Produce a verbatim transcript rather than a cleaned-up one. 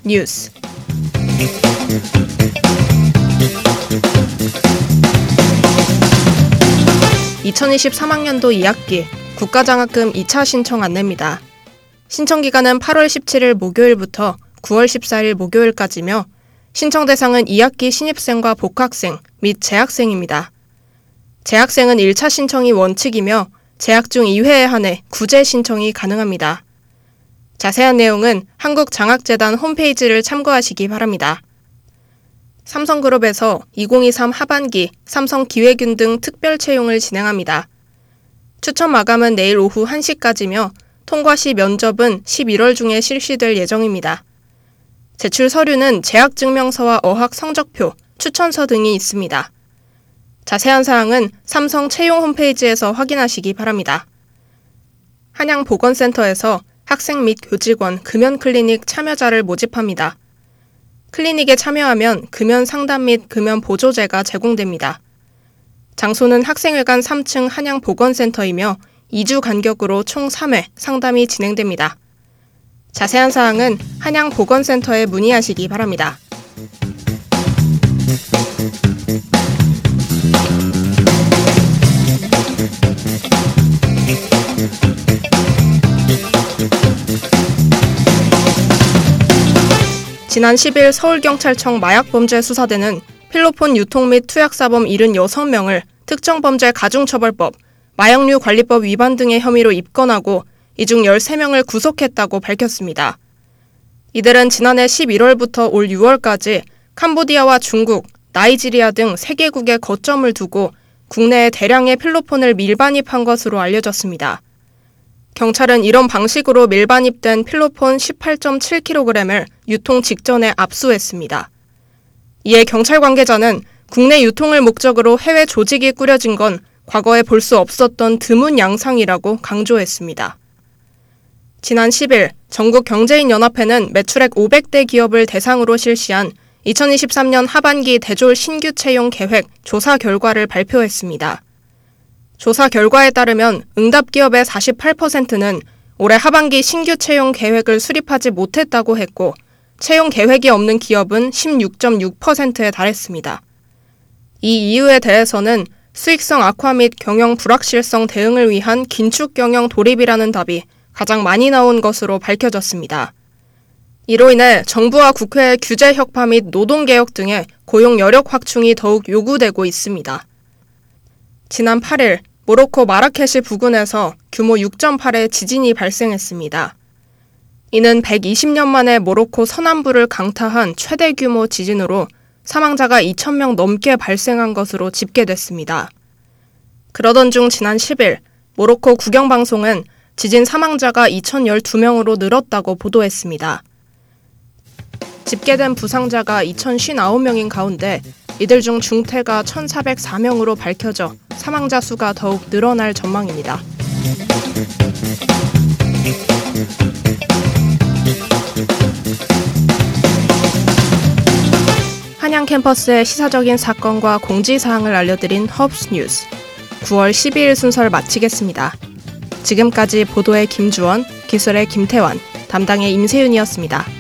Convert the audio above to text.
뉴스. 이천이십삼 학년도 이 학기 국가장학금 이 차 신청 안내입니다. 신청기간은 팔월 십칠일 목요일부터 구월 십사일 목요일까지며 신청 대상은 이 학기 신입생과 복학생 및 재학생입니다. 재학생은 일 차 신청이 원칙이며 재학 중 이 회에 한해 구제 신청이 가능합니다. 자세한 내용은 한국장학재단 홈페이지를 참고하시기 바랍니다. 삼성그룹에서 이천이십삼 하반기 삼성기획윤 등 특별 채용을 진행합니다. 추천 마감은 내일 오후 한 시까지며 통과 시 면접은 십일월 중에 실시될 예정입니다. 제출 서류는 재학증명서와 어학 성적표, 추천서 등이 있습니다. 자세한 사항은 삼성 채용 홈페이지에서 확인하시기 바랍니다. 한양보건센터에서 학생 및 교직원 금연 클리닉 참여자를 모집합니다. 클리닉에 참여하면 금연 상담 및 금연 보조제가 제공됩니다. 장소는 학생회관 삼 층 한양보건센터이며 이 주 간격으로 총 삼 회 상담이 진행됩니다. 자세한 사항은 한양보건센터에 문의하시기 바랍니다. 지난 십일 서울경찰청 마약범죄수사대는 필로폰 유통 및 투약사범 칠십육 명을 특정범죄 가중처벌법, 마약류관리법 위반 등의 혐의로 입건하고 이 중 열세 명을 구속했다고 밝혔습니다. 이들은 지난해 십일월부터 올 유월까지 캄보디아와 중국, 나이지리아 등 세 개국에 거점을 두고 국내에 대량의 필로폰을 밀반입한 것으로 알려졌습니다. 경찰은 이런 방식으로 밀반입된 필로폰 십팔 점 칠 킬로그램을 유통 직전에 압수했습니다. 이에 경찰 관계자는 국내 유통을 목적으로 해외 조직이 꾸려진 건 과거에 볼 수 없었던 드문 양상이라고 강조했습니다. 지난 십일 전국경제인연합회는 매출액 오백 대 기업을 대상으로 실시한 이천이십삼 년 하반기 대졸 신규 채용 계획 조사 결과를 발표했습니다. 조사 결과에 따르면 응답 기업의 사십팔 퍼센트는 올해 하반기 신규 채용 계획을 수립하지 못했다고 했고 채용 계획이 없는 기업은 십육 점 육 퍼센트에 달했습니다. 이 이유에 대해서는 수익성 악화 및 경영 불확실성 대응을 위한 긴축 경영 돌입이라는 답이 가장 많이 나온 것으로 밝혀졌습니다. 이로 인해 정부와 국회의 규제 혁파 및 노동개혁 등의 고용 여력 확충이 더욱 요구되고 있습니다. 지난 팔일 모로코 마라케시 부근에서 규모 육 점 팔의 지진이 발생했습니다. 이는 백이십 년 만에 모로코 서남부를 강타한 최대 규모 지진으로 사망자가 이천 명 넘게 발생한 것으로 집계됐습니다. 그러던 중 지난 십일 모로코 국영방송은 지진 사망자가 이천십이 명으로 늘었다고 보도했습니다. 집계된 부상자가 이천오십구 명인 가운데 이들 중 중태가 천사백사 명으로 밝혀져 사망자 수가 더욱 늘어날 전망입니다. 한양 캠퍼스의 시사적인 사건과 공지사항을 알려드린 허브스 뉴스. 구월 십이일 순서를 마치겠습니다. 지금까지 보도의 김주원, 기술의 김태환, 담당의 임세윤이었습니다.